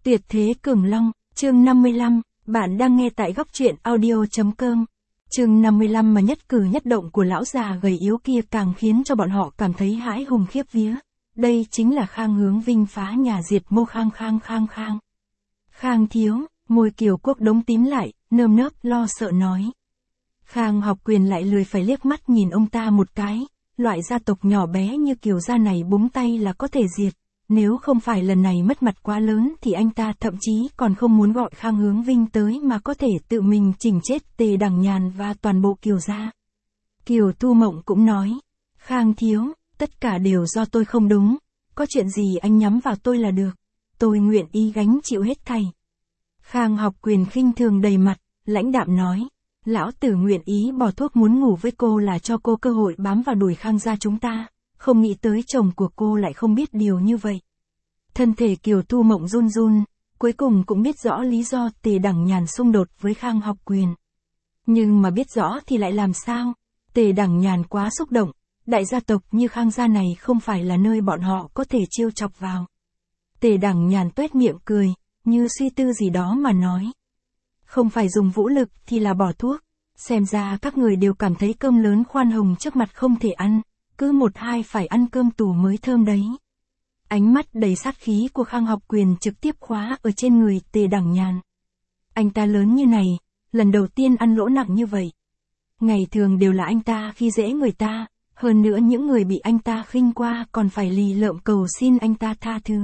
Tuyệt thế cường long, chương 55, bạn đang nghe tại góc truyện audio.com. Chương 55 mà nhất cử nhất động của lão già gầy yếu kia càng khiến cho bọn họ cảm thấy hãi hùng khiếp vía. Đây chính là Khang Hướng Vinh phá nhà diệt mô Khang. Khang thiếu, môi Kiều Quốc đống tím lại, nơm nớp lo sợ nói. Khang Học Quyền lại lười phải liếc mắt nhìn ông ta một cái, loại gia tộc nhỏ bé như Kiều gia này búng tay là có thể diệt. Nếu không phải lần này mất mặt quá lớn thì anh ta thậm chí còn không muốn gọi Khang Hướng Vinh tới mà có thể tự mình chỉnh chết Tề Đằng Nhàn và toàn bộ Kiều gia. Kiều Thu Mộng cũng nói, Khang thiếu, tất cả đều do tôi không đúng, có chuyện gì anh nhắm vào tôi là được, tôi nguyện ý gánh chịu hết thảy. Khang Học Quyền khinh thường đầy mặt, lãnh đạm nói, lão tử nguyện ý bỏ thuốc muốn ngủ với cô là cho cô cơ hội bám vào đùi Khang gia chúng ta. Không nghĩ tới chồng của cô lại không biết điều như vậy. Thân thể Kiều Thu Mộng run run, cuối cùng cũng biết rõ lý do Tề Đằng Nhàn xung đột với Khang Học Quyền. Nhưng mà biết rõ thì lại làm sao? Tề Đằng Nhàn quá xúc động, đại gia tộc như Khang gia này không phải là nơi bọn họ có thể trêu chọc vào. Tề Đằng Nhàn tuét miệng cười, như suy tư gì đó mà nói. Không phải dùng vũ lực thì là bỏ thuốc, xem ra các người đều cảm thấy cơm lớn khoan hồng trước mặt không thể ăn. Cứ một hai phải ăn cơm tù mới thơm đấy. Ánh mắt đầy sát khí của Khang Học Quyền trực tiếp khóa ở trên người Tề Đằng Nhàn. Anh ta lớn như này, lần đầu tiên ăn lỗ nặng như vậy. Ngày thường đều là anh ta khi dễ người ta, hơn nữa những người bị anh ta khinh qua còn phải lì lợm cầu xin anh ta tha thứ.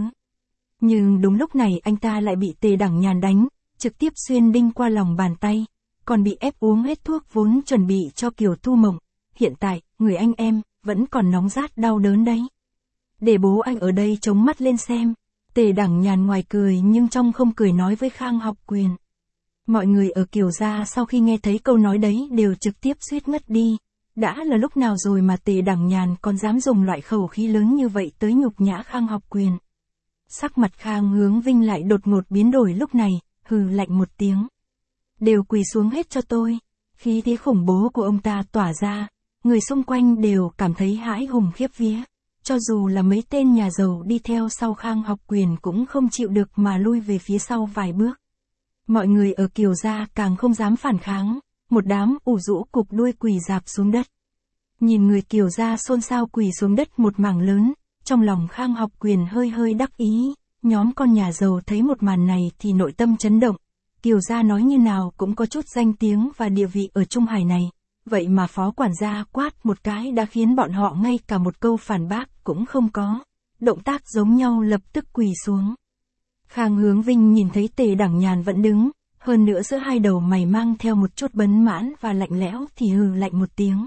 Nhưng đúng lúc này anh ta lại bị Tề Đằng Nhàn đánh, trực tiếp xuyên đinh qua lòng bàn tay, còn bị ép uống hết thuốc vốn chuẩn bị cho Kiều Thu Mộng. Hiện tại, người anh em vẫn còn nóng rát đau đớn đấy. Để bố anh ở đây chống mắt lên xem. Tề Đằng Nhàn ngoài cười nhưng trong không cười nói với Khang Học Quyền. Mọi người ở Kiều gia sau khi nghe thấy câu nói đấy đều trực tiếp suýt ngất đi. Đã là lúc nào rồi mà Tề Đằng Nhàn còn dám dùng loại khẩu khí lớn như vậy tới nhục nhã Khang Học Quyền. Sắc mặt Khang Hướng Vinh lại đột ngột biến đổi lúc này, hừ lạnh một tiếng. Đều quỳ xuống hết cho tôi. Khí thế khủng bố của ông ta tỏa ra. Người xung quanh đều cảm thấy hãi hùng khiếp vía. Cho dù là mấy tên nhà giàu đi theo sau Khang Học Quyền cũng không chịu được mà lui về phía sau vài bước. Mọi người ở Kiều gia càng không dám phản kháng, một đám ủ rũ cục đuôi quỳ rạp xuống đất. Nhìn người Kiều gia xôn xao quỳ xuống đất một mảng lớn, trong lòng Khang Học Quyền hơi đắc ý, nhóm con nhà giàu thấy một màn này thì nội tâm chấn động. Kiều gia nói như nào cũng có chút danh tiếng và địa vị ở Trung Hải này. Vậy mà phó quản gia quát một cái đã khiến bọn họ ngay cả một câu phản bác cũng không có. Động tác giống nhau lập tức quỳ xuống. Khang Hướng Vinh nhìn thấy Tề Đằng Nhàn vẫn đứng, hơn nữa giữa hai đầu mày mang theo một chút bấn mãn và lạnh lẽo thì hừ lạnh một tiếng.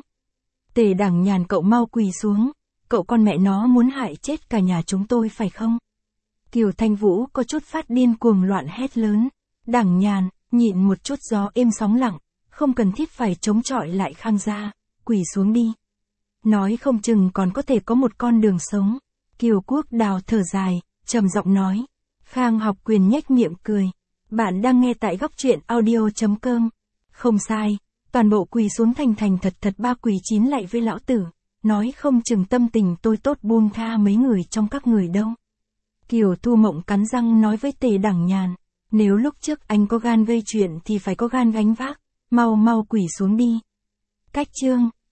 Tề Đằng Nhàn cậu mau quỳ xuống, cậu con mẹ nó muốn hại chết cả nhà chúng tôi phải không? Kiều Thanh Vũ có chút phát điên cuồng loạn hét lớn. Đằng Nhàn, nhịn một chút gió êm sóng lặng. Không cần thiết phải chống chọi lại Khang gia, quỳ xuống đi. Nói không chừng còn có thể có một con đường sống. Kiều Quốc Đào thở dài, trầm giọng nói. Khang Học Quyền nhếch miệng cười. Bạn đang nghe tại góc truyện audio.com. Không sai, toàn bộ quỳ xuống thành thật ba quỳ chín lạy với lão tử. Nói không chừng tâm tình tôi tốt buông tha mấy người trong các người đâu. Kiều Thu Mộng cắn răng nói với Tề Đằng Nhàn. Nếu lúc trước anh có gan gây chuyện thì phải có gan gánh vác. Mau quỳ xuống đi. Cách chương